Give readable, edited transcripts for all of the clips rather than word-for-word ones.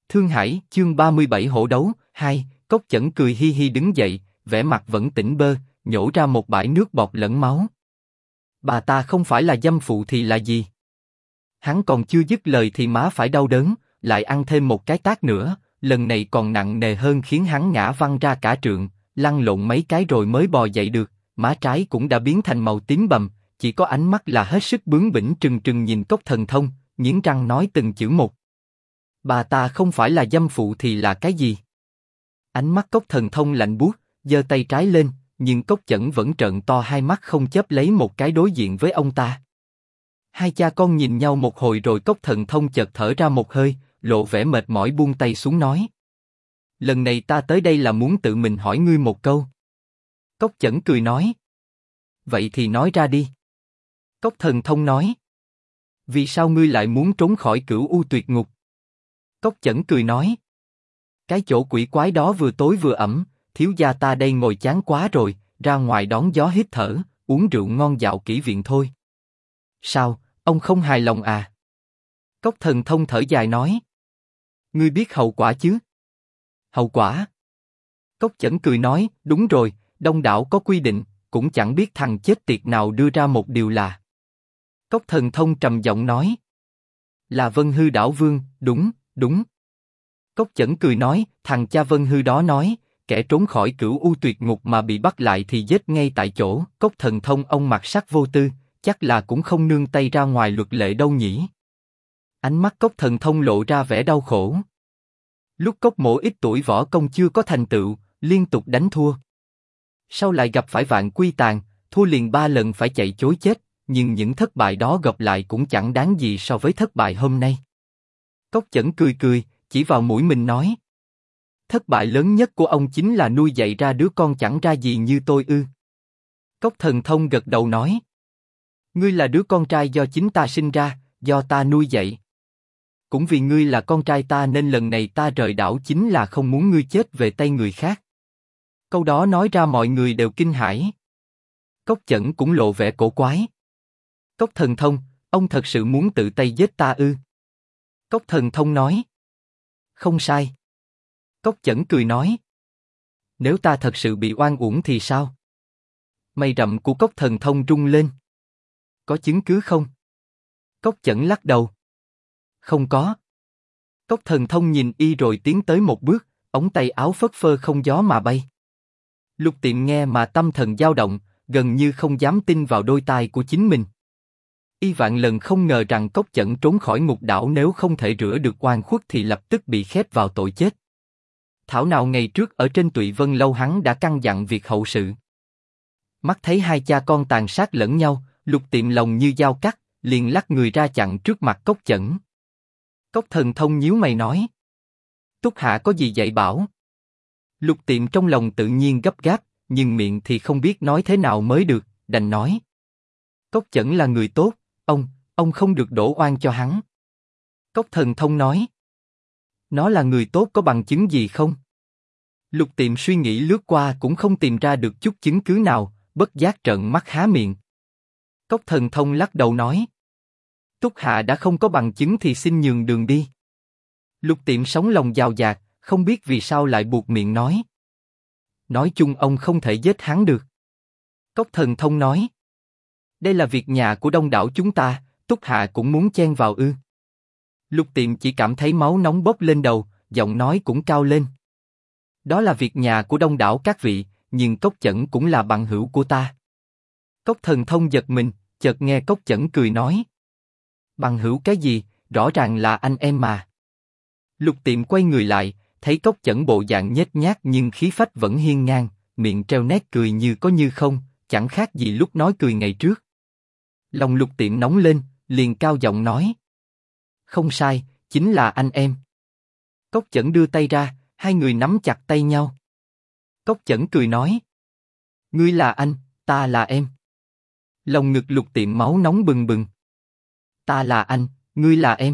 Thương Hải, chương 37 hổ đấu, 2, Cốc Chẩn cười hi hi đứng dậy, vẻ mặt vẫn tỉnh bơ, nhổ ra một bãi nước bọt lẫn máu. Bà ta không phải là dâm phụ thì là gì? Hắn còn chưa dứt lời thì má phải đau đớn, lại ăn thêm một cái tát nữa, lần này còn nặng nề hơn khiến hắn ngã văng ra cả trượng, lăn lộn mấy cái rồi mới bò dậy được, má trái cũng đã biến thành màu tím bầm, chỉ có ánh mắt là hết sức bướng bỉnh trừng trừng nhìn Cốc Thần Thông, nghiến răng nói từng chữ một. Bà ta không phải là dâm phụ thì là cái gì? Ánh mắt Cốc Thần Thông lạnh buốt, giơ tay trái lên, nhưng Cốc Chẩn vẫn trợn to hai mắt không chớp lấy một cái đối diện với ông ta. Hai cha con nhìn nhau một hồi rồi Cốc Thần Thông chợt thở ra một hơi, lộ vẻ mệt mỏi buông tay xuống nói. Lần này ta tới đây là muốn tự mình hỏi ngươi một câu. Cốc Chẩn cười nói. Vậy thì nói ra đi. Cốc Thần Thông nói. Vì sao ngươi lại muốn trốn khỏi Cửu U Tuyệt Ngục? Cốc Chẩn cười nói. Cái chỗ quỷ quái đó vừa tối vừa ẩm, thiếu gia ta đây ngồi chán quá rồi, ra ngoài đón gió hít thở, uống rượu ngon dạo kỹ viện thôi. Sao, ông không hài lòng à? Cốc Thần Thông thở dài nói. Ngươi biết hậu quả chứ? Hậu quả? Cốc Chẩn cười nói, đúng rồi, Đông đảo có quy định, cũng chẳng biết thằng chết tiệt nào đưa ra một điều là. Cốc Thần Thông trầm giọng nói. Là Vân Hư Đảo Vương, đúng, đúng. Cốc Chẩn cười nói, thằng cha Vân Hư đó nói, kẻ trốn khỏi Cửu U Tuyệt Ngục mà bị bắt lại thì giết ngay tại chỗ. Cốc Thần Thông ông mặt sắc vô tư, chắc là cũng không nương tay ra ngoài luật lệ đâu nhỉ. Ánh mắt Cốc Thần Thông lộ ra vẻ đau khổ. Lúc Cốc Mỗ ít tuổi võ công chưa có thành tựu, liên tục đánh thua. Sau lại gặp phải Vạn Quy Tàn, thua liền 3 lần phải chạy chối chết, nhưng những thất bại đó gộp lại cũng chẳng đáng gì so với thất bại hôm nay. Cốc Chẩn cười cười, chỉ vào mũi mình nói. Thất bại lớn nhất của ông chính là nuôi dạy ra đứa con chẳng ra gì như tôi ư? Cốc Thần Thông gật đầu nói. Ngươi là đứa con trai do chính ta sinh ra, do ta nuôi dạy. Cũng vì ngươi là con trai ta nên lần này ta rời đảo chính là không muốn ngươi chết về tay người khác. Câu đó nói ra mọi người đều kinh hãi. Cốc Chẩn cũng lộ vẻ cổ quái. Cốc Thần Thông, ông thật sự muốn tự tay giết ta ư? Cốc Thần Thông nói. Không sai. Cốc Chẩn cười nói. Nếu ta thật sự bị oan uổng thì sao? Mày rậm của Cốc Thần Thông rung lên. Có chứng cứ không? Cốc Chẩn lắc đầu. Không có. Cốc Thần Thông nhìn y rồi tiến tới một bước, ống tay áo phất phơ không gió mà bay. Lục Tiệm nghe mà tâm thần dao động, gần như không dám tin vào đôi tai của chính mình. Y vạn lần không ngờ rằng Cốc Chẩn trốn khỏi ngục đảo nếu không thể rửa được oan khuất thì lập tức bị khép vào tội chết. Thảo nào ngày trước ở trên Tụy Vân Lâu hắn đã căn dặn việc hậu sự. Mắt thấy hai cha con tàn sát lẫn nhau, Lục Tiệm lòng như dao cắt, liền lắc người ra chặn trước mặt Cốc Chẩn. Cốc Thần Thông nhíu mày nói. Túc hạ có gì dạy bảo? Lục Tiệm trong lòng tự nhiên gấp gáp, nhưng miệng thì không biết nói thế nào mới được, đành nói. Cốc Chẩn là người tốt, ông không được đổ oan cho hắn. Cốc Thần Thông nói. Nó là người tốt có bằng chứng gì không? Lục Tiệm suy nghĩ lướt qua cũng không tìm ra được chút chứng cứ nào, bất giác trợn mắt há miệng. Cốc Thần Thông lắc đầu nói. Túc hạ đã không có bằng chứng thì xin nhường đường đi. Lục Tiệm sống lòng dào dạt, không biết vì sao lại buộc miệng nói. Nói chung ông không thể giết hắn được. Cốc Thần Thông nói. Đây là việc nhà của đông đảo chúng ta, Túc hạ cũng muốn chen vào ư? Lục Tiệm chỉ cảm thấy máu nóng bốc lên đầu, giọng nói cũng cao lên. Đó là việc nhà của đông đảo các vị, nhưng Cốc Chẩn cũng là bằng hữu của ta. Cốc Thần Thông giật mình, chợt nghe Cốc Chẩn cười nói. Bằng hữu cái gì, rõ ràng là anh em mà. Lục Tiệm quay người lại, thấy Cốc Chẩn bộ dạng nhếch nhác nhưng khí phách vẫn hiên ngang, miệng treo nét cười như có như không, chẳng khác gì lúc nói cười ngày trước. Lòng Lục Tiệm nóng lên, liền cao giọng nói. Không sai, chính là anh em. Cốc Chẩn đưa tay ra, hai người nắm chặt tay nhau. Cốc Chẩn cười nói. Ngươi là anh, ta là em. Lòng ngực Lục Tiệm máu nóng bừng bừng. Ta là anh, ngươi là em.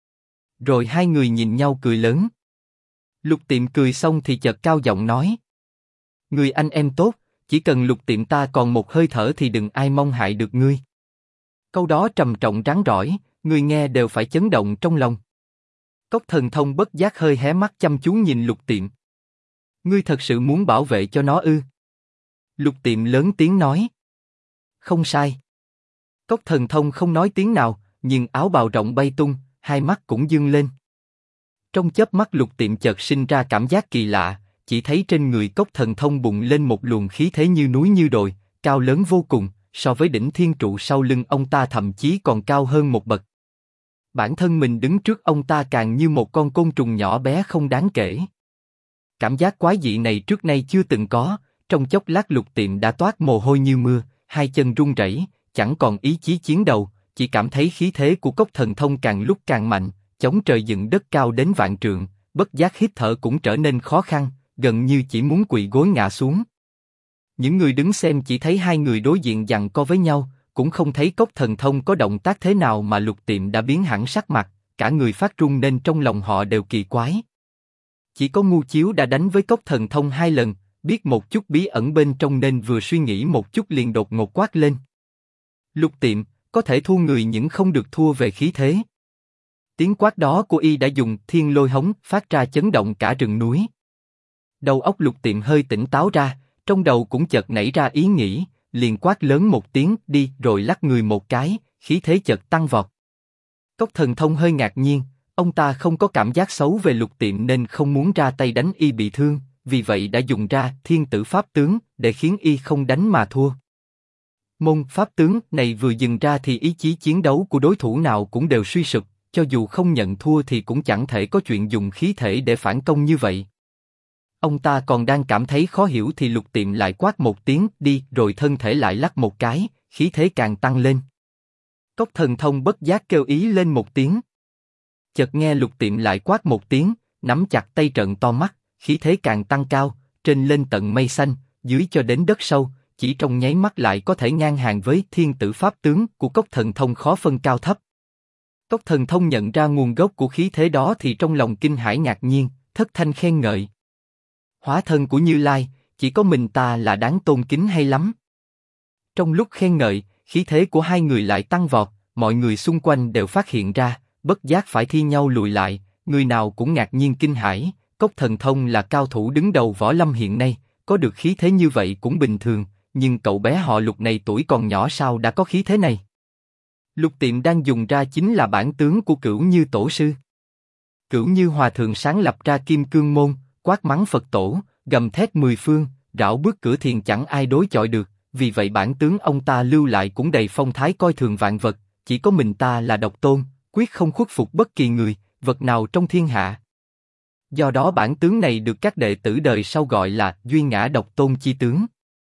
Rồi hai người nhìn nhau cười lớn. Lục Tiệm cười xong thì chợt cao giọng nói. Người anh em tốt, chỉ cần Lục Tiệm ta còn một hơi thở thì đừng ai mong hại được ngươi. Câu đó trầm trọng rắn rỏi, người nghe đều phải chấn động trong lòng. Cốc Thần Thông bất giác hơi hé mắt chăm chú nhìn Lục Tiệm. Ngươi thật sự muốn bảo vệ cho nó ư? Lục Tiệm lớn tiếng nói. Không sai. Cốc Thần Thông không nói tiếng nào, nhưng áo bào rộng bay tung, hai mắt cũng dương lên. Trong chớp mắt Lục Tiệm chợt sinh ra cảm giác kỳ lạ, chỉ thấy trên người Cốc Thần Thông bùng lên một luồng khí thế như núi như đồi, cao lớn vô cùng, so với đỉnh thiên trụ sau lưng ông ta thậm chí còn cao hơn một bậc. Bản thân mình đứng trước ông ta càng như một con côn trùng nhỏ bé không đáng kể. Cảm giác quái dị này trước nay chưa từng có, trong chốc lát Lục Tiệm đã toát mồ hôi như mưa, hai chân run rẩy, chẳng còn ý chí chiến đấu, chỉ cảm thấy khí thế của Cốc Thần Thông càng lúc càng mạnh, chống trời dựng đất cao đến vạn trượng, bất giác hít thở cũng trở nên khó khăn, gần như chỉ muốn quỵ gối ngã xuống. Những người đứng xem chỉ thấy hai người đối diện giằng co với nhau, cũng không thấy Cốc Thần Thông có động tác thế nào mà Lục Tiệm đã biến hẳn sắc mặt, cả người phát run nên trong lòng họ đều kỳ quái. Chỉ có Ngu Chiếu đã đánh với Cốc Thần Thông 2 lần, biết một chút bí ẩn bên trong nên vừa suy nghĩ một chút liền đột ngột quát lên. Lục Tiệm, có thể thua người nhưng không được thua về khí thế. Tiếng quát đó của y đã dùng thiên lôi hống phát ra chấn động cả rừng núi. Đầu óc Lục Tiệm hơi tỉnh táo ra, trong đầu cũng chợt nảy ra ý nghĩ, liền quát lớn một tiếng đi rồi lắc người một cái, khí thế chợt tăng vọt. Cốc Thần Thông hơi ngạc nhiên, ông ta không có cảm giác xấu về Lục Tiệm nên không muốn ra tay đánh y bị thương, vì vậy đã dùng ra thiên tử pháp tướng để khiến y không đánh mà thua. Môn pháp tướng này vừa dừng ra thì ý chí chiến đấu của đối thủ nào cũng đều suy sụp, cho dù không nhận thua thì cũng chẳng thể có chuyện dùng khí thể để phản công như vậy. Ông ta còn đang cảm thấy khó hiểu thì Lục Tiệm lại quát một tiếng đi rồi thân thể lại lắc một cái, khí thế càng tăng lên. Cốc Thần Thông bất giác kêu ý lên một tiếng. Chợt nghe Lục Tiệm lại quát một tiếng, nắm chặt tay trợn to mắt, khí thế càng tăng cao, trên lên tận mây xanh, dưới cho đến đất sâu, chỉ trong nháy mắt lại có thể ngang hàng với thiên tử pháp tướng của Cốc Thần Thông khó phân cao thấp. Cốc Thần Thông nhận ra nguồn gốc của khí thế đó thì trong lòng kinh hãi ngạc nhiên, thất thanh khen ngợi. Hóa thân của Như Lai, chỉ có mình ta là đáng tôn kính hay lắm. Trong lúc khen ngợi, khí thế của hai người lại tăng vọt, mọi người xung quanh đều phát hiện ra, bất giác phải thi nhau lùi lại, người nào cũng ngạc nhiên kinh hãi. Cốc Thần Thông là cao thủ đứng đầu võ lâm hiện nay, có được khí thế như vậy cũng bình thường, nhưng cậu bé họ Lục này tuổi còn nhỏ sao đã có khí thế này? Lục Tiệm đang dùng ra chính là bản tướng của Cửu Như Tổ sư. Cửu Như Hòa thượng sáng lập ra Kim Cương Môn, quát mắng Phật tổ, gầm thét mười phương, rảo bước cửa thiền chẳng ai đối chọi được, vì vậy bản tướng ông ta lưu lại cũng đầy phong thái coi thường vạn vật, chỉ có mình ta là độc tôn, quyết không khuất phục bất kỳ người, vật nào trong thiên hạ. Do đó bản tướng này được các đệ tử đời sau gọi là Duy Ngã Độc Tôn chi tướng.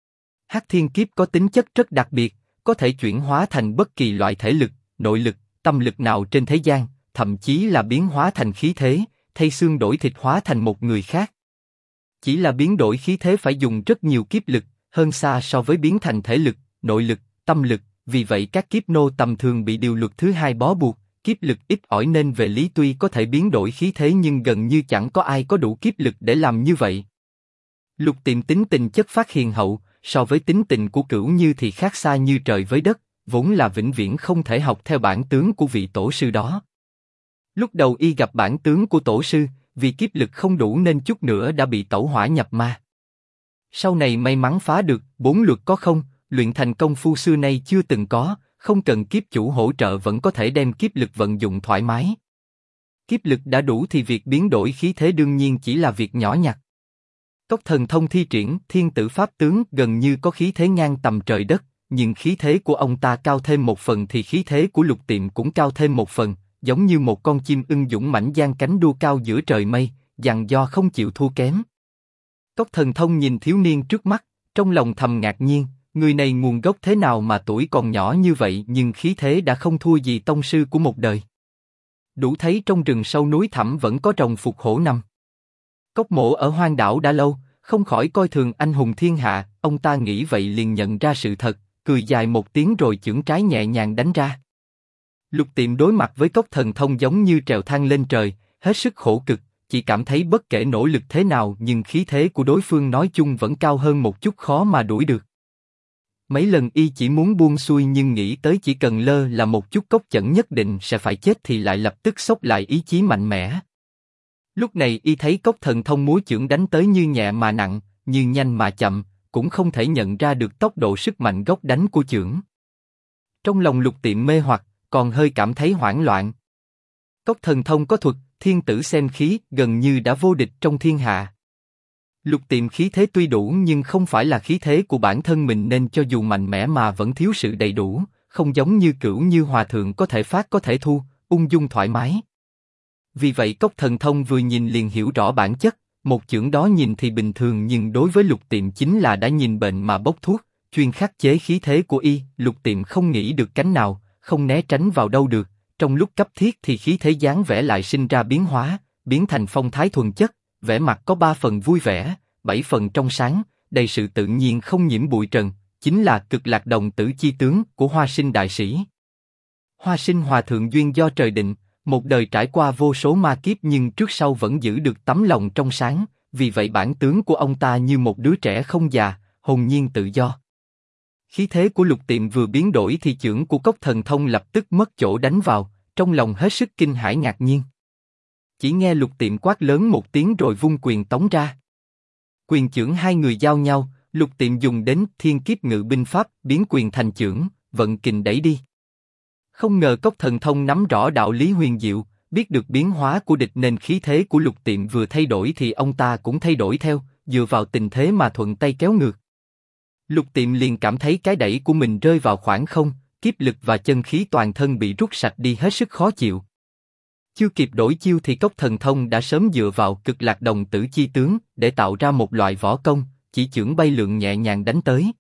Hắc Thiên Kiếp có tính chất rất đặc biệt, có thể chuyển hóa thành bất kỳ loại thể lực, nội lực, tâm lực nào trên thế gian, thậm chí là biến hóa thành khí thế, thay xương đổi thịt hóa thành một người khác. Chỉ là biến đổi khí thế phải dùng rất nhiều kiếp lực, hơn xa so với biến thành thể lực, nội lực, tâm lực, vì vậy các kiếp nô tầm thường bị điều luật thứ 2 bó buộc, kiếp lực ít ỏi nên về lý tuy có thể biến đổi khí thế nhưng gần như chẳng có ai có đủ kiếp lực để làm như vậy. Lục Tiệm tính tình chất phác hiền hậu, so với tính tình của Cửu Như thì khác xa như trời với đất, vốn là vĩnh viễn không thể học theo bản tướng của vị tổ sư đó. Lúc đầu y gặp bản tướng của tổ sư, vì kiếp lực không đủ nên chút nữa đã bị tẩu hỏa nhập ma. Sau này may mắn phá được 4 luật có không, luyện thành công phu xưa nay chưa từng có, không cần kiếp chủ hỗ trợ vẫn có thể đem kiếp lực vận dụng thoải mái. Kiếp lực đã đủ thì việc biến đổi khí thế đương nhiên chỉ là việc nhỏ nhặt. Cốc Thần Thông thi triển thiên tử pháp tướng gần như có khí thế ngang tầm trời đất, nhưng khí thế của ông ta cao thêm một phần thì khí thế của Lục Tiệm cũng cao thêm một phần, giống như một con chim ưng dũng mãnh giang cánh đua cao giữa trời mây, giằng do không chịu thua kém. Cốc Thần Thông nhìn thiếu niên trước mắt, trong lòng thầm ngạc nhiên, người này nguồn gốc thế nào mà tuổi còn nhỏ như vậy nhưng khí thế đã không thua gì tông sư của một đời. Đủ thấy trong rừng sâu núi thẳm vẫn có rồng phục hổ nằm. Cốc Mỗ ở hoang đảo đã lâu, không khỏi coi thường anh hùng thiên hạ, ông ta nghĩ vậy liền nhận ra sự thật, cười dài một tiếng rồi chưởng trái nhẹ nhàng đánh ra. Lục Tiệm đối mặt với Cốc Thần Thông giống như trèo thang lên trời, hết sức khổ cực, chỉ cảm thấy bất kể nỗ lực thế nào nhưng khí thế của đối phương nói chung vẫn cao hơn một chút khó mà đuổi được. Mấy lần y chỉ muốn buông xuôi nhưng nghĩ tới chỉ cần lơ là một chút cốc chẩn nhất định sẽ phải chết thì lại lập tức xốc lại ý chí mạnh mẽ. Lúc này y thấy Cốc Thần Thông múa chưởng đánh tới như nhẹ mà nặng, như nhanh mà chậm, cũng không thể nhận ra được tốc độ sức mạnh gốc đánh của chưởng. Trong lòng Lục Tiệm mê hoặc, còn hơi cảm thấy hoảng loạn. Cốc Thần Thông có thuật, thiên tử xem khí, gần như đã vô địch trong thiên hạ. Lục Tiệm khí thế tuy đủ nhưng không phải là khí thế của bản thân mình nên cho dù mạnh mẽ mà vẫn thiếu sự đầy đủ, không giống như Cửu Như Hòa Thượng có thể phát có thể thu, ung dung thoải mái. Vì vậy Cốc Thần Thông vừa nhìn liền hiểu rõ bản chất, một chưởng đó nhìn thì bình thường nhưng đối với Lục Tiệm chính là đã nhìn bệnh mà bốc thuốc, chuyên khắc chế khí thế của y. Lục Tiệm không nghĩ được cánh nào, không né tránh vào đâu được, trong lúc cấp thiết thì khí thế dáng vẻ lại sinh ra biến hóa, biến thành phong thái thuần chất, vẻ mặt có 3 phần vui vẻ, 7 phần trong sáng, đầy sự tự nhiên không nhiễm bụi trần, chính là Cực Lạc Đồng Tử chi tướng của Hoa Sinh đại sĩ. Hoa Sinh Hòa Thượng duyên do trời định, một đời trải qua vô số ma kiếp nhưng trước sau vẫn giữ được tấm lòng trong sáng, vì vậy bản tướng của ông ta như một đứa trẻ không già, hồn nhiên tự do. Khí thế của Lục Tiệm vừa biến đổi thì chưởng của Cốc Thần Thông lập tức mất chỗ đánh vào, trong lòng hết sức kinh hãi ngạc nhiên. Chỉ nghe Lục Tiệm quát lớn một tiếng rồi vung quyền tống ra. Quyền chưởng hai người giao nhau, Lục Tiệm dùng đến Thiên Kiếp Ngự Binh Pháp, biến quyền thành chưởng, vận kình đẩy đi. Không ngờ Cốc Thần Thông nắm rõ đạo lý huyền diệu, biết được biến hóa của địch nên khí thế của Lục Tiệm vừa thay đổi thì ông ta cũng thay đổi theo, dựa vào tình thế mà thuận tay kéo ngược. Lục Tiệm liền cảm thấy cái đẩy của mình rơi vào khoảng không, kiếp lực và chân khí toàn thân bị rút sạch đi hết sức khó chịu. Chưa kịp đổi chiêu thì Cốc Thần Thông đã sớm dựa vào Cực Lạc Đồng Tử chi tướng để tạo ra một loại võ công, chỉ chưởng bay lượn nhẹ nhàng đánh tới.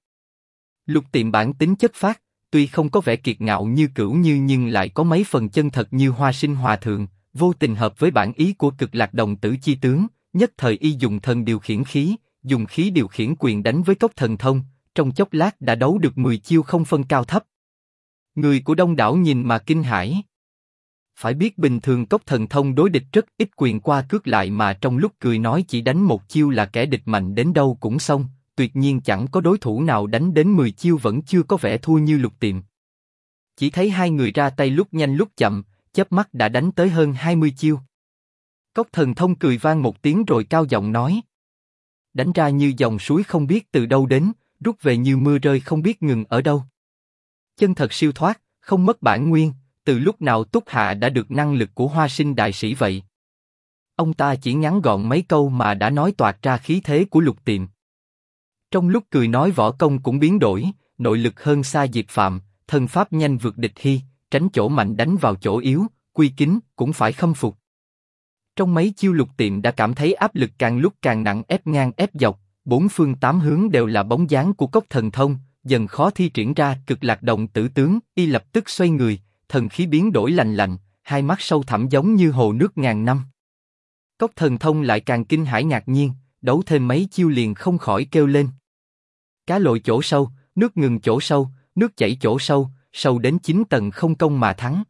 Lục Tiệm bản tính chất phác, tuy không có vẻ kiệt ngạo như Cửu Như nhưng lại có mấy phần chân thật như Hoa Sinh Hòa Thượng, vô tình hợp với bản ý của Cực Lạc Đồng Tử chi tướng, nhất thời y dùng thần điều khiển khí, dùng khí điều khiển quyền đánh với Cốc Thần Thông, trong chốc lát đã đấu được 10 chiêu không phân cao thấp. Người của đông đảo nhìn mà kinh hãi. Phải biết bình thường Cốc Thần Thông đối địch rất ít quyền qua cước lại mà trong lúc cười nói chỉ đánh một chiêu là kẻ địch mạnh đến đâu cũng xong, tuyệt nhiên chẳng có đối thủ nào đánh đến 10 chiêu vẫn chưa có vẻ thua như Lục Tiệm. Chỉ thấy hai người ra tay lúc nhanh lúc chậm, chớp mắt đã đánh tới hơn 20 chiêu. Cốc Thần Thông cười vang một tiếng rồi cao giọng nói: đánh ra như dòng suối không biết từ đâu đến, rút về như mưa rơi không biết ngừng ở đâu. Chân thật siêu thoát, không mất bản nguyên, từ lúc nào Túc Hạ đã được năng lực của Hoa Sinh đại sĩ vậy? Ông ta chỉ ngắn gọn mấy câu mà đã nói toạc ra khí thế của Lục Tiệm. Trong lúc cười nói võ công cũng biến đổi, nội lực hơn xa Diệp Phạm, thân pháp nhanh vượt địch hy, tránh chỗ mạnh đánh vào chỗ yếu, quy kính cũng phải khâm phục. Trong mấy chiêu Lục Tiệm đã cảm thấy áp lực càng lúc càng nặng ép ngang ép dọc, 4 phương 8 hướng đều là bóng dáng của Cốc Thần Thông, dần khó thi triển ra Cực Lạc Đồng Tử tướng, y lập tức xoay người, thần khí biến đổi lành lạnh, hai mắt sâu thẳm giống như hồ nước ngàn năm. Cốc Thần Thông lại càng kinh hãi ngạc nhiên, đấu thêm mấy chiêu liền không khỏi kêu lên: cá lội chỗ sâu, nước ngừng chỗ sâu, nước chảy chỗ sâu, sâu đến 9 tầng không công mà thắng.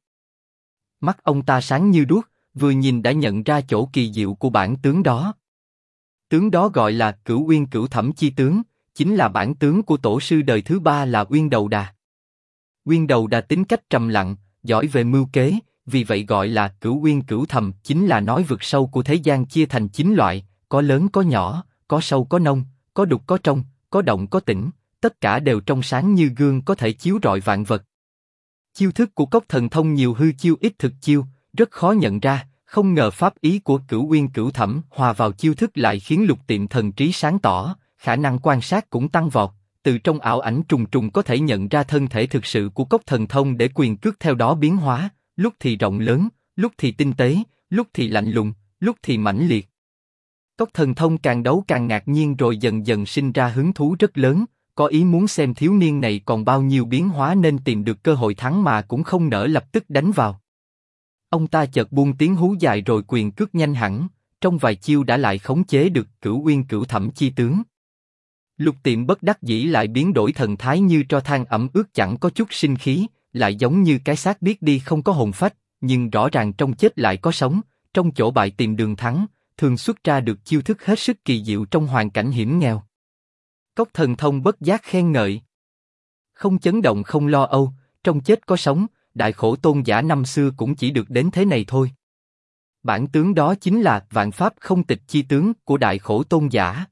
Mắt ông ta sáng như đuốc, vừa nhìn đã nhận ra chỗ kỳ diệu của bản tướng đó. Tướng đó gọi là Cửu Uyên Cửu Thẩm chi tướng, chính là bản tướng của tổ sư đời thứ 3 là Uyên Đầu Đà. Uyên Đầu Đà tính cách trầm lặng, giỏi về mưu kế, vì vậy gọi là Cửu Uyên Cửu Thẩm, chính là nói vực sâu của thế gian chia thành 9 loại, có lớn có nhỏ, có sâu có nông, có đục có trong, có động có tĩnh, tất cả đều trong sáng như gương có thể chiếu rọi vạn vật. Chiêu thức của Cốc Thần Thông nhiều hư chiêu ít thực chiêu, rất khó nhận ra, không ngờ pháp ý của Cửu Uyên Cửu Thẩm hòa vào chiêu thức lại khiến Lục Tiệm thần trí sáng tỏ, khả năng quan sát cũng tăng vọt, từ trong ảo ảnh trùng trùng có thể nhận ra thân thể thực sự của Cốc Thần Thông để quyền cước theo đó biến hóa, lúc thì rộng lớn, lúc thì tinh tế, lúc thì lạnh lùng, lúc thì mãnh liệt. Cốc Thần Thông càng đấu càng ngạc nhiên rồi dần dần sinh ra hứng thú rất lớn, có ý muốn xem thiếu niên này còn bao nhiêu biến hóa nên tìm được cơ hội thắng mà cũng không nỡ lập tức đánh vào. Ông ta chợt buông tiếng hú dài rồi quyền cước nhanh hẳn, trong vài chiêu đã lại khống chế được Cửu Uyên Cửu Thẩm chi tướng. Lục Tiệm bất đắc dĩ lại biến đổi thần thái như tro than ẩm ướt chẳng có chút sinh khí, lại giống như cái xác biết đi không có hồn phách, nhưng rõ ràng trong chết lại có sống, trong chỗ bại tìm đường thắng, thường xuất ra được chiêu thức hết sức kỳ diệu trong hoàn cảnh hiểm nghèo. Cốc Thần Thông bất giác khen ngợi: không chấn động không lo âu, trong chết có sống, đại khổ tôn giả năm xưa cũng chỉ được đến thế này thôi. Bản tướng đó chính là vạn pháp không tịch chi tướng của Đại Khổ Tôn giả.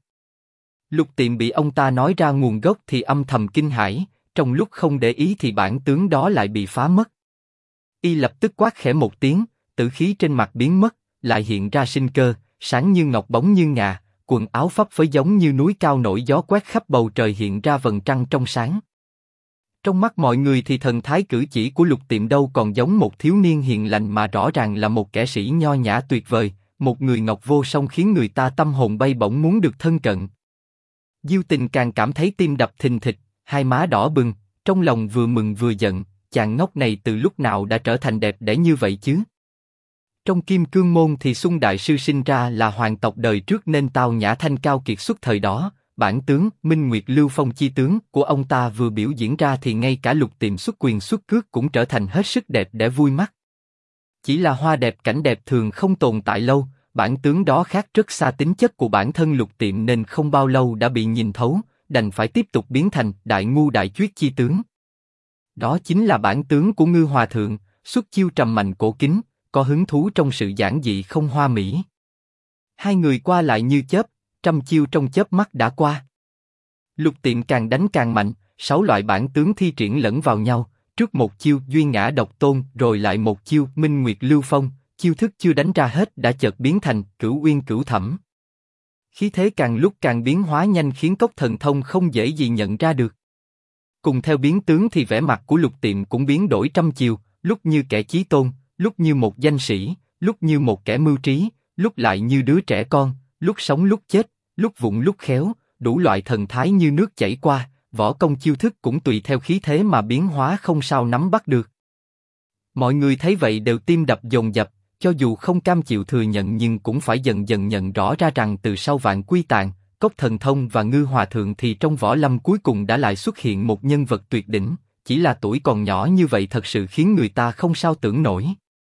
Lục Tiệm bị ông ta nói ra nguồn gốc thì âm thầm kinh hãi, trong lúc không để ý thì bản tướng đó lại bị phá mất. Y lập tức quát khẽ một tiếng, tử khí trên mặt biến mất, lại hiện ra sinh cơ, sáng như ngọc bóng như ngà, quần áo phấp phới giống như núi cao nổi gió quét khắp bầu trời hiện ra vầng trăng trong sáng. Trong mắt mọi người thì thần thái cử chỉ của Lục Tiệm đâu còn giống một thiếu niên hiền lành mà rõ ràng là một kẻ sĩ nho nhã tuyệt vời, một người ngọc vô song khiến người ta tâm hồn bay bổng muốn được thân cận. Diêu Tình càng cảm thấy tim đập thình thịch, hai má đỏ bừng, trong lòng vừa mừng vừa giận, chàng ngốc này từ lúc nào đã trở thành đẹp đẽ như vậy chứ? Trong Kim Cương Môn thì Xuân Đại Sư sinh ra là hoàng tộc đời trước nên tao nhã thanh cao kiệt xuất thời đó, bản tướng Minh Nguyệt Lưu Phong chi tướng của ông ta vừa biểu diễn ra thì ngay cả Lục Tiệm xuất quyền xuất cước cũng trở thành hết sức đẹp để vui mắt. Chỉ là hoa đẹp cảnh đẹp thường không tồn tại lâu, bản tướng đó khác rất xa tính chất của bản thân Lục Tiệm nên không bao lâu đã bị nhìn thấu, đành phải tiếp tục biến thành Đại Ngu Đại Chuyết chi tướng. Đó chính là bản tướng của Ngư Hòa Thượng, xuất chiêu trầm mạnh cổ kính, có hứng thú trong sự giản dị không hoa mỹ. Hai người qua lại như chớp, trăm chiêu trong chớp mắt đã qua. Lục Tiệm càng đánh càng mạnh, 6 loại bản tướng thi triển lẫn vào nhau, trước một chiêu duy ngã độc tôn rồi lại một chiêu Minh Nguyệt Lưu Phong, chiêu thức chưa đánh ra hết đã chợt biến thành Cửu Uyên Cửu Thẩm. Khí thế càng lúc càng biến hóa nhanh khiến Cốc Thần Thông không dễ gì nhận ra được. Cùng theo biến tướng thì vẻ mặt của Lục Tiệm cũng biến đổi trăm chiều, lúc như kẻ chí tôn, lúc như một danh sĩ, lúc như một kẻ mưu trí, lúc lại như đứa trẻ con, lúc sống lúc chết, lúc vụng lúc khéo, đủ loại thần thái như nước chảy qua, võ công chiêu thức cũng tùy theo khí thế mà biến hóa không sao nắm bắt được. Mọi người thấy vậy đều tim đập dồn dập, cho dù không cam chịu thừa nhận nhưng cũng phải dần dần nhận rõ ra rằng từ sau Vạn Quy Tàn, Cốc Thần Thông và Ngư Hòa Thượng thì trong võ lâm cuối cùng đã lại xuất hiện một nhân vật tuyệt đỉnh, chỉ là tuổi còn nhỏ như vậy thật sự khiến người ta không sao tưởng nổi.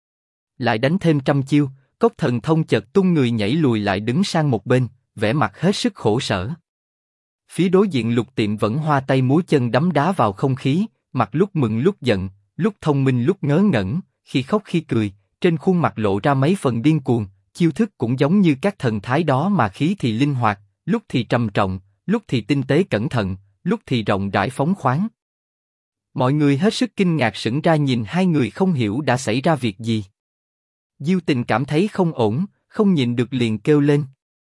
Lại đánh thêm trăm chiêu, Cốc Thần Thông chợt tung người nhảy lùi lại đứng sang một bên, vẻ mặt hết sức khổ sở. Phía đối diện Lục Tiệm vẫn hoa tay múa chân đấm đá vào không khí, mặt lúc mừng lúc giận, lúc thông minh lúc ngớ ngẩn, khi khóc khi cười, trên khuôn mặt lộ ra mấy phần điên cuồng, chiêu thức cũng giống như các thần thái đó mà khí thì linh hoạt, lúc thì trầm trọng, lúc thì tinh tế cẩn thận, lúc thì rộng rãi phóng khoáng. Mọi người hết sức kinh ngạc sững ra nhìn hai người không hiểu đã xảy ra việc gì. Diêu Tình cảm thấy không ổn, không nhịn được liền kêu lên.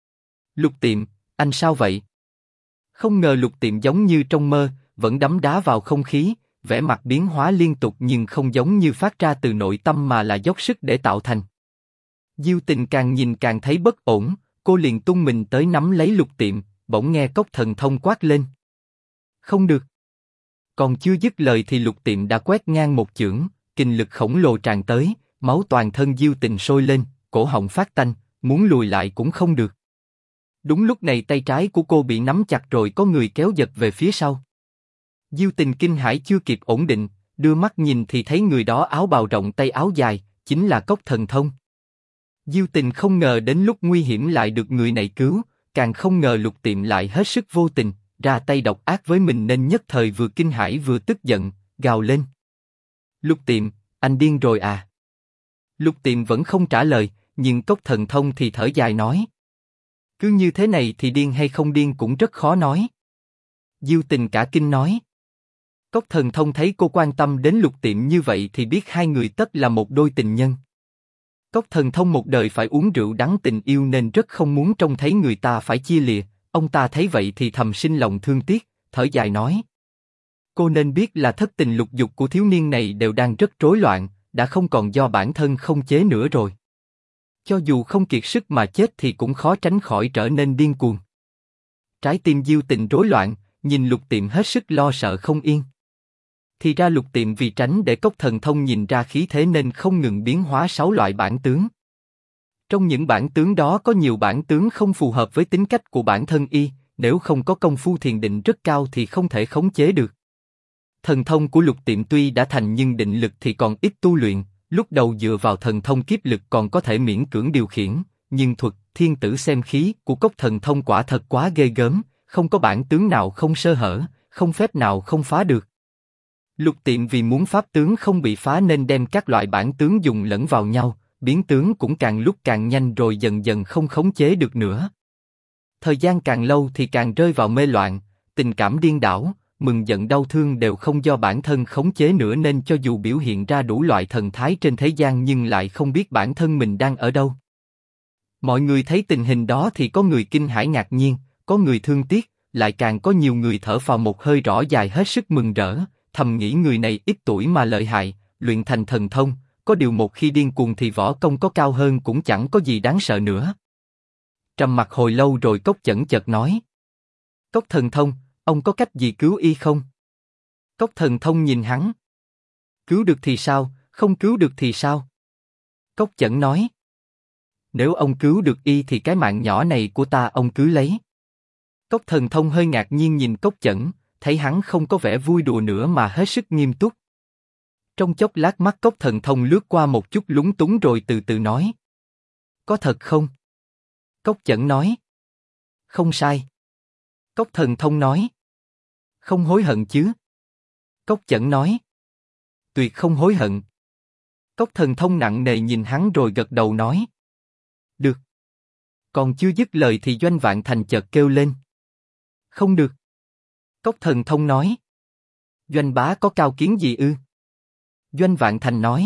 Lục Tiệm, anh sao vậy? Không ngờ Lục Tiệm giống như trong mơ, vẫn đấm đá vào không khí, vẻ mặt biến hóa liên tục nhưng không giống như phát ra từ nội tâm mà là dốc sức để tạo thành. Diêu Tình càng nhìn càng thấy bất ổn, cô liền tung mình tới nắm lấy Lục Tiệm, bỗng nghe Cốc Thần Thông quát lên. Không được. Còn chưa dứt lời thì Lục Tiệm đã quét ngang một chưởng, kình lực khổng lồ tràn tới, máu toàn thân Diêu Tình sôi lên, cổ họng phát tanh, muốn lùi lại cũng không được. Đúng lúc này tay trái của cô bị nắm chặt rồi có người kéo giật về phía sau. Diêu Tình kinh hãi chưa kịp ổn định, đưa mắt nhìn thì thấy người đó áo bào rộng tay áo dài, chính là Cốc Thần Thông. Diêu Tình không ngờ đến lúc nguy hiểm lại được người này cứu, càng không ngờ Lục Tiệm lại hết sức vô tình, ra tay độc ác với mình nên nhất thời vừa kinh hãi vừa tức giận, gào lên. Lục Tiệm, anh điên rồi à? Lục Tiệm vẫn không trả lời, nhưng Cốc Thần Thông thì thở dài nói. Cứ như thế này thì điên hay không điên cũng rất khó nói. Diêu Tình cả kinh nói. Cốc Thần Thông thấy cô quan tâm đến Lục Tiệm như vậy thì biết hai người tất là một đôi tình nhân. Cốc Thần Thông một đời phải uống rượu đắng tình yêu nên rất không muốn trông thấy người ta phải chia lìa, ông ta thấy vậy thì thầm sinh lòng thương tiếc, thở dài nói. Cô nên biết là thất tình lục dục của thiếu niên này đều đang rất rối loạn, đã không còn do bản thân không chế nữa rồi. Cho dù không kiệt sức mà chết thì cũng khó tránh khỏi trở nên điên cuồng. Trái tim Diêu Tình rối loạn, nhìn Lục Tiệm hết sức lo sợ không yên. Thì ra Lục Tiệm vì tránh để Cốc Thần Thông nhìn ra khí thế nên không ngừng biến hóa 6 loại bản tướng. Trong những bản tướng đó có nhiều bản tướng không phù hợp với tính cách của bản thân y, nếu không có công phu thiền định rất cao thì không thể khống chế được. Thần thông của Lục Tiệm tuy đã thành nhưng định lực thì còn ít tu luyện, lúc đầu dựa vào thần thông kiếp lực còn có thể miễn cưỡng điều khiển, nhưng thuật thiên tử xem khí của Cốc Thần Thông quả thật quá ghê gớm, không có bản tướng nào không sơ hở, không phép nào không phá được. Lục Tiệm vì muốn pháp tướng không bị phá nên đem các loại bản tướng dùng lẫn vào nhau, biến tướng cũng càng lúc càng nhanh rồi dần dần không khống chế được nữa. Thời gian càng lâu thì càng rơi vào mê loạn, tình cảm điên đảo, mừng giận đau thương đều không do bản thân khống chế nữa nên cho dù biểu hiện ra đủ loại thần thái trên thế gian nhưng lại không biết bản thân mình đang ở đâu. Mọi người thấy tình hình đó thì có người kinh hãi ngạc nhiên, có người thương tiếc, lại càng có nhiều người thở phào một hơi rõ dài hết sức mừng rỡ, thầm nghĩ người này ít tuổi mà lợi hại, luyện thành thần thông, có điều một khi điên cuồng thì võ công có cao hơn cũng chẳng có gì đáng sợ nữa. Trầm mặc hồi lâu rồi Cốc Chẩn chợt nói: Cốc thần thông, ông có cách gì cứu y không? Cốc thần thông nhìn hắn: Cứu được thì sao, không cứu được thì sao? Cốc Chẩn nói: Nếu ông cứu được y thì cái mạng nhỏ này của ta ông cứ lấy. Cốc thần thông hơi ngạc nhiên nhìn Cốc Chẩn, thấy hắn không có vẻ vui đùa nữa mà hết sức nghiêm túc. Trong chốc lát mắt Cốc thần thông lướt qua một chút lúng túng rồi từ từ nói: Có thật không? Cốc Chẩn nói: Không sai. Cốc thần thông nói: Không hối hận chứ? Cốc Chẩn nói: Tuyệt không hối hận. Cốc thần thông nặng nề nhìn hắn rồi gật đầu nói: Được. Còn chưa dứt lời thì Doanh Vạn Thành chợt kêu lên: Không được. Cốc thần thông nói: Doanh bá có cao kiến gì ư? Doanh Vạn Thành nói: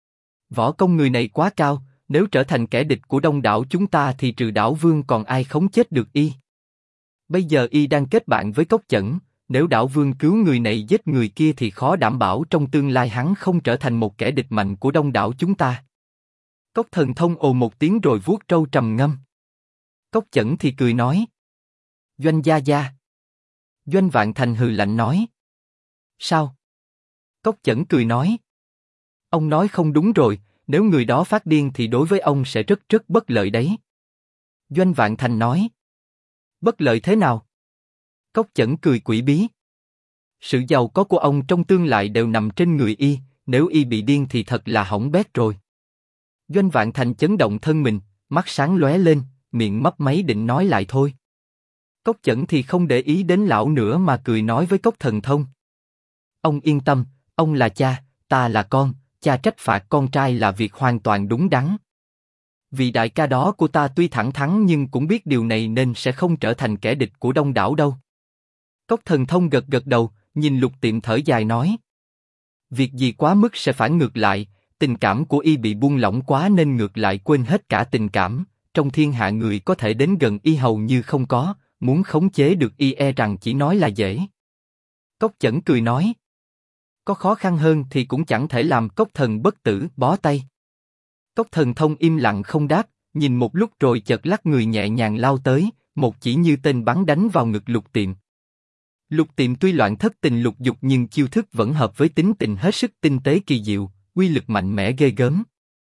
Võ công người này quá cao, nếu trở thành kẻ địch của đông đảo chúng ta thì trừ đảo vương còn ai khống chết được y. Bây giờ y đang kết bạn với Cốc Chẩn, nếu đảo vương cứu người này giết người kia thì khó đảm bảo trong tương lai hắn không trở thành một kẻ địch mạnh của đông đảo chúng ta. Cốc thần thông ồ một tiếng rồi vuốt trâu trầm ngâm. Cốc Chẩn thì cười nói: Doanh gia gia. Doanh Vạn Thành hừ lạnh nói: Sao? Cốc Chẩn cười nói: Ông nói không đúng rồi, nếu người đó phát điên thì đối với ông sẽ rất rất bất lợi đấy. Doanh Vạn Thành nói: Bất lợi thế nào? Cốc Chẩn cười quỷ bí: Sự giàu có của ông trong tương lai đều nằm trên người y, nếu y bị điên thì thật là hỏng bét rồi. Doanh Vạn Thành chấn động thân mình, mắt sáng lóe lên, miệng mấp máy định nói lại thôi. Cốc Chẩn thì không để ý đến lão nữa mà cười nói với Cốc thần thông: Ông yên tâm, ông là cha, ta là con, cha trách phạt con trai là việc hoàn toàn đúng đắn. Vị đại ca đó của ta tuy thẳng thắn nhưng cũng biết điều này nên sẽ không trở thành kẻ địch của đông đảo đâu. Cốc thần thông gật gật đầu, nhìn Lục Tiệm thở dài nói: Việc gì quá mức sẽ phản ngược lại, tình cảm của y bị buông lỏng quá nên ngược lại quên hết cả tình cảm, trong thiên hạ người có thể đến gần y hầu như không có, muốn khống chế được y e rằng chỉ nói là dễ. Cốc Chẩn cười nói: Có khó khăn hơn thì cũng chẳng thể làm Cốc thần bất tử bó tay. Cốc thần thông im lặng không đáp, nhìn một lúc rồi chợt lắc người nhẹ nhàng lao tới, một chỉ như tên bắn đánh vào ngực Lục Tiệm. Lục Tiệm tuy loạn thất tình lục dục nhưng chiêu thức vẫn hợp với tính tình hết sức tinh tế kỳ diệu, uy lực mạnh mẽ ghê gớm.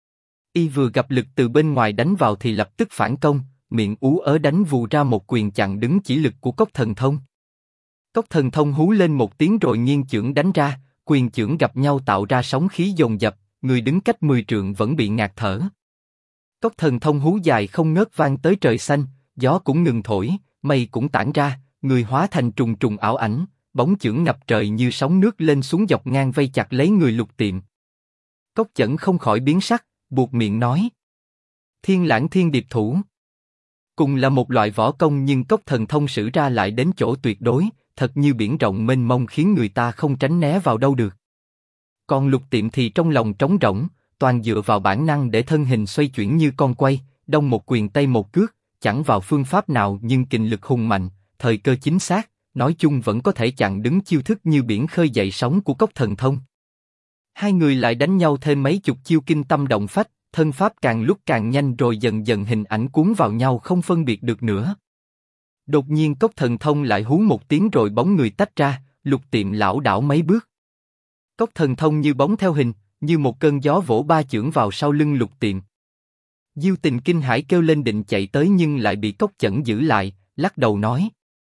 Y vừa gặp lực từ bên ngoài đánh vào thì lập tức phản công, miệng ú ớ đánh vù ra một quyền chặn đứng chỉ lực của Cốc thần thông. Cốc thần thông hú lên một tiếng rồi nghiêng chưởng đánh ra, quyền chưởng gặp nhau tạo ra sóng khí dồn dập, người đứng cách 10 trượng vẫn bị ngạt thở. Cốc thần thông hú dài không ngớt vang tới trời xanh, gió cũng ngừng thổi, mây cũng tản ra, người hóa thành trùng trùng ảo ảnh, bóng chưởng ngập trời như sóng nước lên xuống dọc ngang vây chặt lấy người Lục Tiệm. Cốc Chẩn không khỏi biến sắc, buột miệng nói: Thiên Lãng Thiên Điệp Thủ. Cùng là một loại võ công nhưng Cốc thần thông sử ra lại đến chỗ tuyệt đối, thật như biển rộng mênh mông khiến người ta không tránh né vào đâu được. Còn Lục Tiệm thì trong lòng trống rỗng, toàn dựa vào bản năng để thân hình xoay chuyển như con quay, đông một quyền tây một cước, chẳng vào phương pháp nào nhưng kình lực hùng mạnh, thời cơ chính xác, nói chung vẫn có thể chặn đứng chiêu thức như biển khơi dậy sóng của Cốc thần thông. Hai người lại đánh nhau thêm mấy chục chiêu kinh tâm động phách, thân pháp càng lúc càng nhanh rồi dần dần hình ảnh cuốn vào nhau không phân biệt được nữa. Đột nhiên Cốc thần thông lại hú một tiếng rồi bóng người tách ra, Lục Tiệm lảo đảo mấy bước. Cốc thần thông như bóng theo hình, như một cơn gió vỗ ba chưởng vào sau lưng Lục Tiệm. Diêu Tình kinh hãi kêu lên định chạy tới nhưng lại bị Cốc Chẩn giữ lại, lắc đầu nói: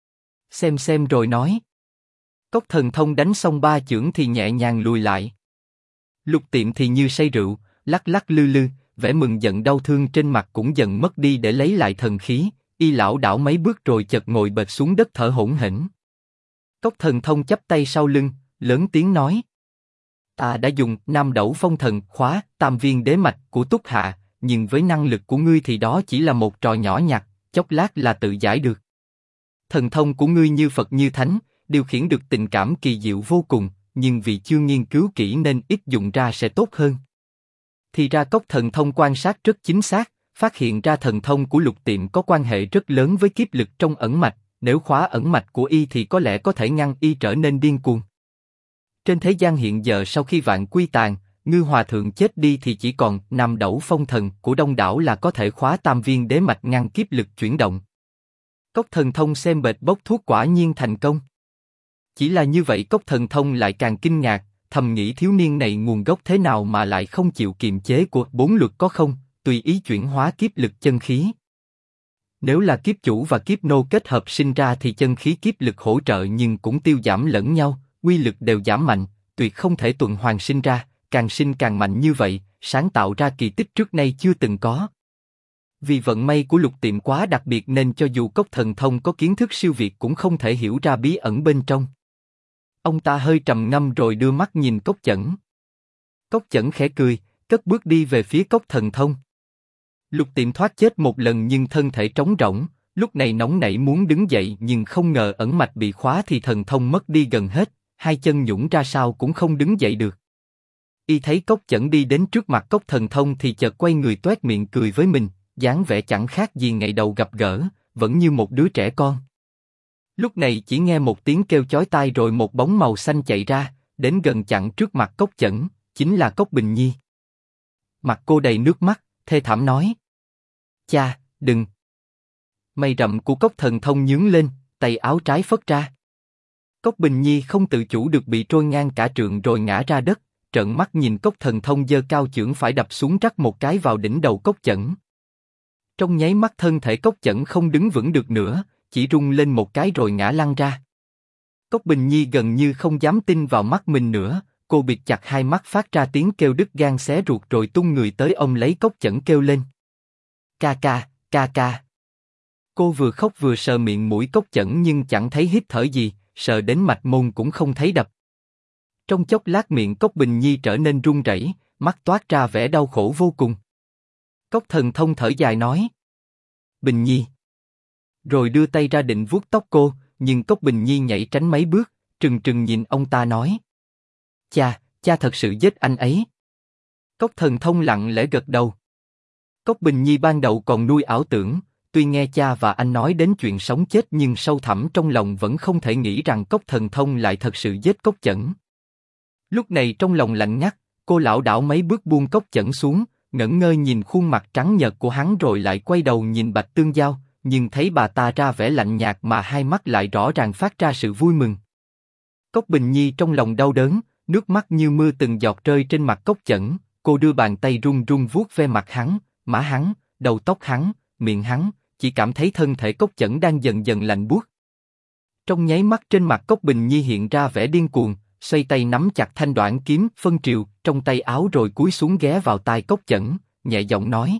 Xem rồi nói. Cốc thần thông đánh xong ba chưởng thì nhẹ nhàng lùi lại. Lục Tiệm thì như say rượu, lắc lắc lư lư, vẻ mừng giận đau thương trên mặt cũng dần mất đi để lấy lại thần khí, y lảo đảo mấy bước rồi chợt ngồi bệt xuống đất thở hổn hển. Cốc thần thông chắp tay sau lưng, lớn tiếng nói: Ta đã dùng Nam Đẩu Phong Thần khóa Tam Viên Đế Mạch của Túc Hạ, nhưng với năng lực của ngươi thì đó chỉ là một trò nhỏ nhặt, chốc lát là tự giải được. Thần thông của ngươi như Phật như Thánh, điều khiển được tình cảm kỳ diệu vô cùng, nhưng vì chưa nghiên cứu kỹ nên ít dùng ra sẽ tốt hơn. Thì ra cốc thần thông quan sát rất chính xác, phát hiện ra thần thông của Lục Tiệm có quan hệ rất lớn với kiếp lực trong ẩn mạch, nếu khóa ẩn mạch của y thì có lẽ có thể ngăn y trở nên điên cuồng. Trên thế gian hiện giờ sau khi vạn quy tàn, Ngư Hòa Thượng chết đi thì chỉ còn Nam Đẩu Phong Thần của Đông Đảo là có thể khóa tam viên đế mạch ngăn kiếp lực chuyển động. Cốc thần thông xem bệt bốc thuốc quả nhiên thành công. Chỉ là như vậy cốc thần thông lại càng kinh ngạc, thầm nghĩ thiếu niên này nguồn gốc thế nào mà lại không chịu kiềm chế của bốn luật có không, tùy ý chuyển hóa kiếp lực chân khí. Nếu là kiếp chủ và kiếp nô kết hợp sinh ra thì chân khí kiếp lực hỗ trợ nhưng cũng tiêu giảm lẫn nhau, quy lực đều giảm mạnh, tuyệt không thể tuần hoàn sinh ra, càng sinh càng mạnh như vậy, sáng tạo ra kỳ tích trước nay chưa từng có. Vì vận may của Lục Tiệm quá đặc biệt nên cho dù cốc thần thông có kiến thức siêu việt cũng không thể hiểu ra bí ẩn bên trong. Ông ta hơi trầm ngâm rồi đưa mắt nhìn Cốc Chẩn. Cốc Chẩn khẽ cười, cất bước đi về phía cốc thần thông. Lục Tiệm thoát chết một lần nhưng thân thể trống rỗng, lúc này nóng nảy muốn đứng dậy nhưng không ngờ ẩn mạch bị khóa thì thần thông mất đi gần hết, hai chân nhũn ra sao cũng không đứng dậy được. Y thấy Cốc Chẩn đi đến trước mặt cốc thần thông thì chợt quay người toét miệng cười với mình, dáng vẻ chẳng khác gì ngày đầu gặp gỡ, vẫn như một đứa trẻ con. Lúc này chỉ nghe một tiếng kêu chói tai rồi một bóng màu xanh chạy ra, đến gần chặn trước mặt Cốc Chẩn, chính là Cốc Bình Nhi. Mặt cô đầy nước mắt, thê thảm nói: "Cha, đừng!" Mây rậm của cốc thần thông nhướng lên, tay áo trái phất ra. Cốc Bình Nhi không tự chủ được bị trôi ngang cả trượng rồi ngã ra đất, trợn mắt nhìn cốc thần thông giơ cao chưởng phải đập xuống rắc một cái vào đỉnh đầu Cốc Chẩn. Trong nháy mắt thân thể Cốc Chẩn không đứng vững được nữa, chỉ rung lên một cái rồi ngã lăn ra. Cốc Bình Nhi gần như không dám tin vào mắt mình nữa, cô bịt chặt hai mắt phát ra tiếng kêu đứt gan xé ruột rồi tung người tới ôm lấy Cốc Chẩn kêu lên: "Ca ca, ca ca!" Cô vừa khóc vừa sờ miệng mũi Cốc Chẩn nhưng chẳng thấy hít thở gì, sờ đến mạch môn cũng không thấy đập. Trong chốc lát miệng Cốc Bình Nhi trở nên run rẩy, mắt toát ra vẻ đau khổ vô cùng. Cốc thần thông thở dài nói: "Bình Nhi." Rồi đưa tay ra định vuốt tóc cô, nhưng Cốc Bình Nhi nhảy tránh mấy bước, trừng trừng nhìn ông ta nói: "Cha, cha thật sự giết anh ấy." Cốc thần thông lặng lẽ gật đầu. Cốc Bình Nhi ban đầu còn nuôi ảo tưởng, tuy nghe cha và anh nói đến chuyện sống chết nhưng sâu thẳm trong lòng vẫn không thể nghĩ rằng Cốc thần thông lại thật sự giết Cốc Chẩn. Lúc này trong lòng lạnh ngắt, cô lảo đảo mấy bước buông Cốc Chẩn xuống, ngẩn ngơ nhìn khuôn mặt trắng nhợt của hắn rồi lại quay đầu nhìn Bạch Tương Giao, nhưng thấy bà ta ra vẻ lạnh nhạt mà hai mắt lại rõ ràng phát ra sự vui mừng. Cốc Bình Nhi trong lòng đau đớn, nước mắt như mưa từng giọt rơi trên mặt Cốc Chẩn, cô đưa bàn tay run run vuốt ve mặt hắn, má hắn, đầu tóc hắn, miệng hắn, chỉ cảm thấy thân thể Cốc Chẩn đang dần dần lạnh buốt. Trong nháy mắt trên mặt Cốc Bình Nhi hiện ra vẻ điên cuồng, xoay tay nắm chặt thanh đoạn kiếm phân triều trong tay áo rồi cúi xuống ghé vào tai Cốc Chẩn, nhẹ giọng nói: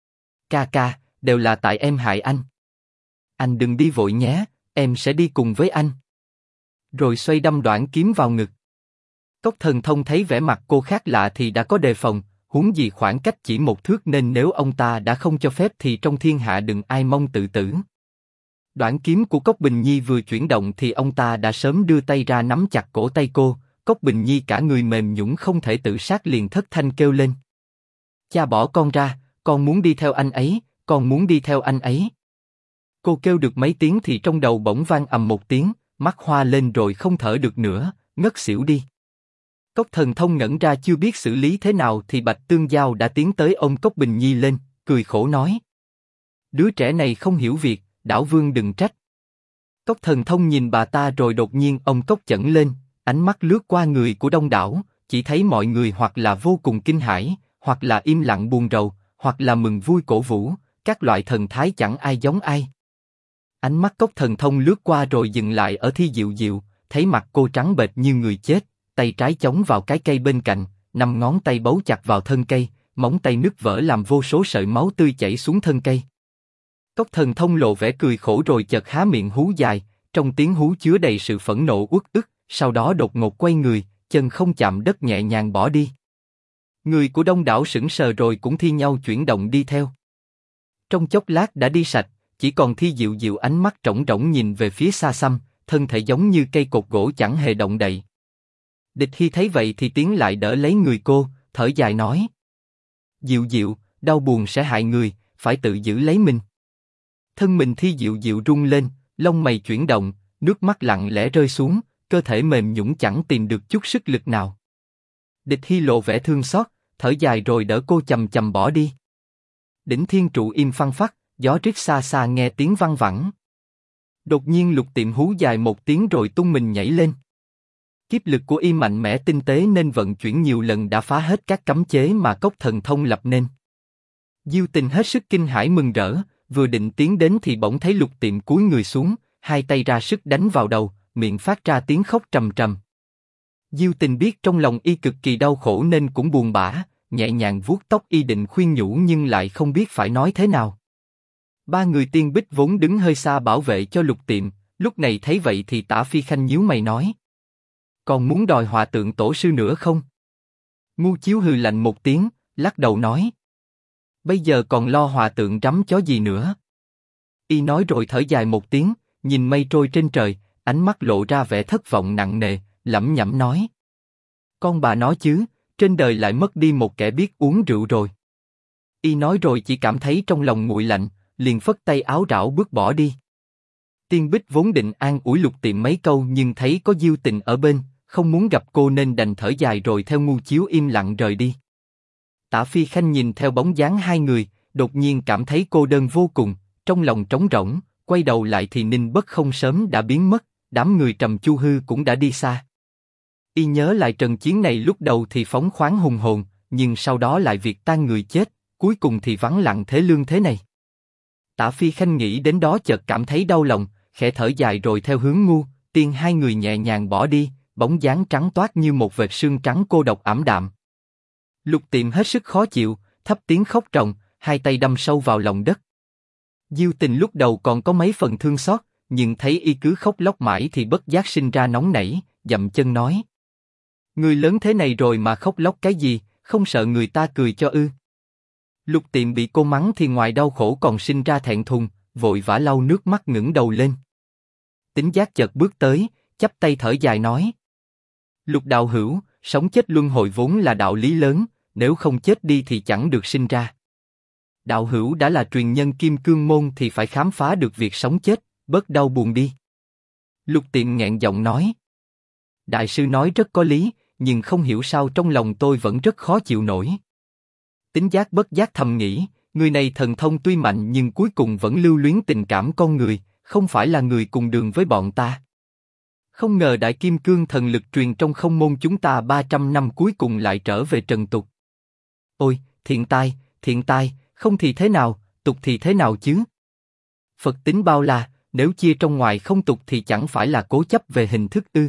"Ca ca, đều là tại em hại anh. Anh đừng đi vội nhé, em sẽ đi cùng với anh." Rồi xoay đâm đoạn kiếm vào ngực. Cốc thần thông thấy vẻ mặt cô khác lạ thì đã có đề phòng, huống gì khoảng cách chỉ một thước nên nếu ông ta đã không cho phép thì trong thiên hạ đừng ai mong tự tử. Đoạn kiếm của Cốc Bình Nhi vừa chuyển động thì ông ta đã sớm đưa tay ra nắm chặt cổ tay cô, Cốc Bình Nhi cả người mềm nhũn không thể tự sát liền thất thanh kêu lên: "Cha bỏ con ra, con muốn đi theo anh ấy, con muốn đi theo anh ấy." Cô kêu được mấy tiếng thì trong đầu bỗng vang ầm một tiếng, mắt hoa lên rồi không thở được nữa, ngất xỉu đi. Cốc thần thông ngẩn ra chưa biết xử lý thế nào thì Bạch Tương Giao đã tiến tới ôm Cốc Bình Nhi lên, cười khổ nói: "Đứa trẻ này không hiểu việc, đảo vương đừng trách." Cốc thần thông nhìn bà ta rồi đột nhiên ôm Cốc Chẩn lên, ánh mắt lướt qua người của đông đảo, chỉ thấy mọi người hoặc là vô cùng kinh hãi, hoặc là im lặng buồn rầu, hoặc là mừng vui cổ vũ, các loại thần thái chẳng ai giống ai. Ánh mắt Cốc thần thông lướt qua rồi dừng lại ở Thi Diệu Diệu, thấy mặt cô trắng bệch như người chết, tay trái chống vào cái cây bên cạnh, 5 ngón tay bấu chặt vào thân cây, móng tay nứt vỡ làm vô số sợi máu tươi chảy xuống thân cây. Cốc thần thông lộ vẻ cười khổ rồi chợt há miệng hú dài, trong tiếng hú chứa đầy sự phẫn nộ uất ức, sau đó đột ngột quay người, chân không chạm đất nhẹ nhàng bỏ đi. Người của đông đảo sững sờ rồi cũng thi nhau chuyển động đi theo. Trong chốc lát đã đi sạch, chỉ còn Thi Diệu Diệu ánh mắt trống rỗng nhìn về phía xa xăm, thân thể giống như cây cột gỗ chẳng hề động đậy. Địch Hy thấy vậy thì tiến lại đỡ lấy người cô, thở dài nói: Diệu Diệu, đau buồn sẽ hại người, phải tự giữ lấy mình. Thân mình Thi Diệu Diệu rung lên, lông mày chuyển động, nước mắt lặng lẽ rơi xuống, cơ thể mềm nhũn chẳng tìm được chút sức lực nào. Địch Hy lộ vẻ thương xót, thở dài rồi đỡ cô chầm chầm bỏ đi. Đỉnh Thiên Trụ im phăng phắc, gió rít xa xa nghe tiếng văng vẳng. Đột nhiên Lục Tiệm hú dài một tiếng rồi tung mình nhảy lên. Kiếp lực của y mạnh mẽ tinh tế nên vận chuyển nhiều lần đã phá hết các cấm chế mà cốc thần thông lập nên. Diêu Tình hết sức kinh hãi mừng rỡ, vừa định tiến đến thì bỗng thấy Lục Tiệm cúi người xuống, hai tay ra sức đánh vào đầu, miệng phát ra tiếng khóc trầm trầm. Diêu Tình biết trong lòng y cực kỳ đau khổ nên cũng buồn bã, nhẹ nhàng vuốt tóc y định khuyên nhủ nhưng lại không biết phải nói thế nào. Ba người Tiên Bích vốn đứng hơi xa bảo vệ cho Lục Tiệm, lúc này thấy vậy thì Tả Phi Khanh nhíu mày nói: còn muốn đòi hòa tượng tổ sư nữa không? Ngu Chiếu hừ lạnh một tiếng, lắc đầu nói: bây giờ còn lo hòa tượng rắm chó gì nữa? Y nói rồi thở dài một tiếng, nhìn mây trôi trên trời, ánh mắt lộ ra vẻ thất vọng nặng nề, lẩm nhẩm nói: con bà nói chứ, trên đời lại mất đi một kẻ biết uống rượu rồi. Y nói rồi chỉ cảm thấy trong lòng nguội lạnh, liền phất tay áo rảo bước bỏ đi. Tiên Bích vốn định an ủi Lục Tiệm mấy câu nhưng thấy có Diêu Tình ở bên, không muốn gặp cô nên đành thở dài rồi theo Ngu Chiếu im lặng rời đi. Tả Phi Khanh nhìn theo bóng dáng hai người, đột nhiên cảm thấy cô đơn vô cùng, trong lòng trống rỗng, quay đầu lại thì Ninh Bất Không sớm đã biến mất, đám người Trầm Chu Hư cũng đã đi xa. Y nhớ lại trận chiến này lúc đầu thì phóng khoáng hùng hồn, nhưng sau đó lại việc tan người chết, cuối cùng thì vắng lặng thế lương thế này. Tả Phi Khanh nghĩ đến đó chợt cảm thấy đau lòng, khẽ thở dài rồi theo hướng Ngu, Tiên hai người nhẹ nhàng bỏ đi, bóng dáng trắng toát như một vệt sương trắng cô độc ảm đạm. Lục Tiệm hết sức khó chịu, thấp tiếng khóc ròng, hai tay đâm sâu vào lòng đất. Diêu Tình lúc đầu còn có mấy phần thương xót, nhưng thấy y cứ khóc lóc mãi thì bất giác sinh ra nóng nảy, dậm chân nói: người lớn thế này rồi mà khóc lóc cái gì, không sợ người ta cười cho ư? Lục Tiệm bị cô mắng thì ngoài đau khổ còn sinh ra thẹn thùng, vội vã lau nước mắt ngẩng đầu lên. Tính Giác chợt bước tới, chắp tay thở dài nói: Lục đạo hữu, sống chết luân hồi vốn là đạo lý lớn, nếu không chết đi thì chẳng được sinh ra. Đạo hữu đã là truyền nhân Kim Cương môn thì phải khám phá được việc sống chết, bớt đau buồn đi. Lục Tiệm nghẹn giọng nói: đại sư nói rất có lý, nhưng không hiểu sao trong lòng tôi vẫn rất khó chịu nổi. Tính Giác bất giác thầm nghĩ, người này thần thông tuy mạnh nhưng cuối cùng vẫn lưu luyến tình cảm con người, không phải là người cùng đường với bọn ta. Không ngờ Đại Kim Cương thần lực truyền trong không môn chúng ta 300 năm cuối cùng lại trở về trần tục. Ôi, thiện tai, không thì thế nào, tục thì thế nào chứ? Phật tính bao la, nếu chia trong ngoài không tục thì chẳng phải là cố chấp về hình thức ư?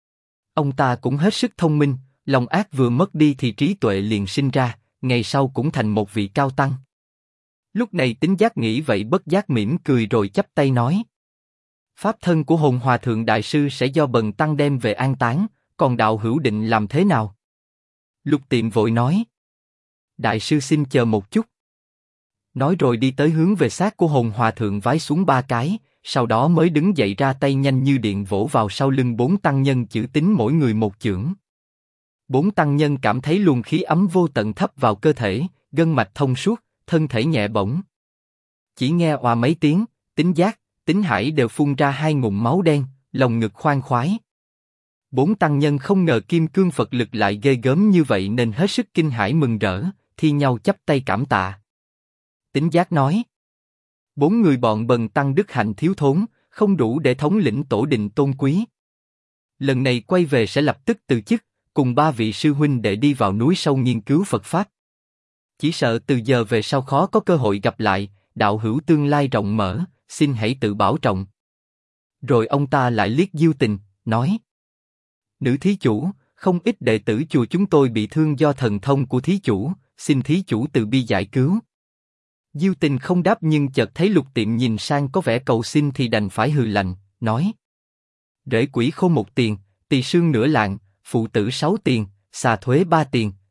Ông ta cũng hết sức thông minh, lòng ác vừa mất đi thì trí tuệ liền sinh ra, ngày sau cũng thành một vị cao tăng. Lúc này Tính Giác nghĩ vậy bất giác mỉm cười rồi chắp tay nói: pháp thân của Hồn Hòa Thượng Đại Sư sẽ do bần tăng đem về an táng, còn đạo hữu định làm thế nào? Lục Tiệm vội nói: Đại sư xin chờ một chút. Nói rồi đi tới hướng về xác của Hồn Hòa Thượng vái xuống 3 cái, sau đó mới đứng dậy ra tay nhanh như điện vỗ vào sau lưng 4 tăng nhân chữ Tính mỗi người một chưởng. 4 tăng nhân cảm thấy luồng khí ấm vô tận thấp vào cơ thể, gân mạch thông suốt, thân thể nhẹ bổng. Chỉ nghe oà mấy tiếng, Tính Giác, Tính Hải đều phun ra 2 ngụm máu đen, lồng ngực khoan khoái. 4 tăng nhân không ngờ Kim Cương Phật lực lại ghê gớm như vậy nên hết sức kinh hãi mừng rỡ, thi nhau chắp tay cảm tạ. Tính Giác nói: 4 người bọn bần tăng đức hạnh thiếu thốn, không đủ để thống lĩnh tổ đình tôn quý. Lần này quay về sẽ lập tức từ chức, cùng 3 vị sư huynh đệ đi vào núi sâu nghiên cứu Phật pháp. Chỉ sợ từ giờ về sau khó có cơ hội gặp lại, đạo hữu tương lai rộng mở, xin hãy tự bảo trọng. Rồi ông ta lại liếc Diêu Tình, nói: nữ thí chủ, không ít đệ tử chùa chúng tôi bị thương do thần thông của thí chủ, xin thí chủ từ bi giải cứu. Diêu Tình không đáp nhưng chợt thấy Lục Tiệm nhìn sang có vẻ cầu xin thì đành phải hừ lạnh, nói: rễ quỷ khô 1 tiền, tỳ sương nửa lạng, phụ tử 6 tiền, xà thuế 3 tiền,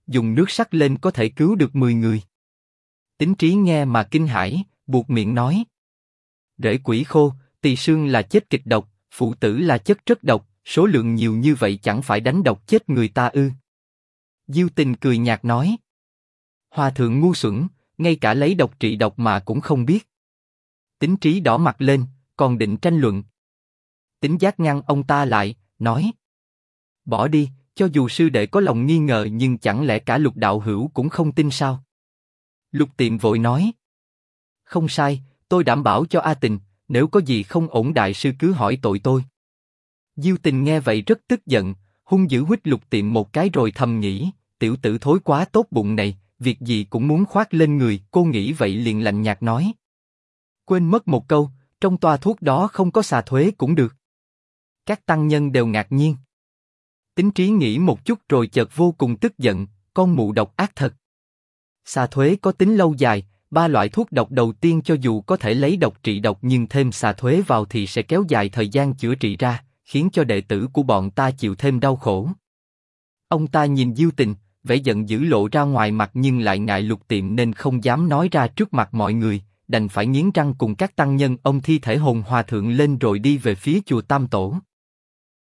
dùng nước sắc lên có thể cứu được 10 người. Tín Trí nghe mà kinh hãi, buột miệng nói. Rễ quỷ khô, tỳ xương là chết kịch độc, phụ tử là chất rất độc, số lượng nhiều như vậy chẳng phải đánh độc chết người ta ư? Diêu Tình cười nhạt nói. Hòa thượng ngu xuẩn, ngay cả lấy độc trị độc mà cũng không biết. Tín Trí đỏ mặt lên, còn định tranh luận. Tín Giác ngăn ông ta lại, nói. Bỏ đi, cho dù sư đệ có lòng nghi ngờ nhưng chẳng lẽ cả Lục đạo hữu cũng không tin sao? Lục Tiệm vội nói. Không sai, tôi đảm bảo cho A Tình, nếu có gì không ổn đại sư cứ hỏi tội tôi. Diêu Tình nghe vậy rất tức giận, hung dữ huýt Lục Tiệm một cái rồi thầm nghĩ, tiểu tử thối quá tốt bụng này, việc gì cũng muốn khoác lên người. Cô nghĩ vậy liền lạnh nhạt nói. Quên mất một câu, trong toa thuốc đó không có xà thuế cũng được. Các tăng nhân đều ngạc nhiên. Tín Trí nghĩ một chút rồi chợt vô cùng tức giận, con mụ độc ác thật. Xà thuế có tính lâu dài, 3 loại thuốc độc đầu tiên cho dù có thể lấy độc trị độc nhưng thêm xà thuế vào thì sẽ kéo dài thời gian chữa trị ra, khiến cho đệ tử của bọn ta chịu thêm đau khổ. Ông ta nhìn Diêu Tình, vẻ giận dữ lộ ra ngoài mặt nhưng lại ngại Lục Tiệm nên không dám nói ra trước mặt mọi người, đành phải nghiến răng cùng các tăng nhân ông thi thể hồn hòa thượng lên rồi đi về phía chùa Tam Tổ.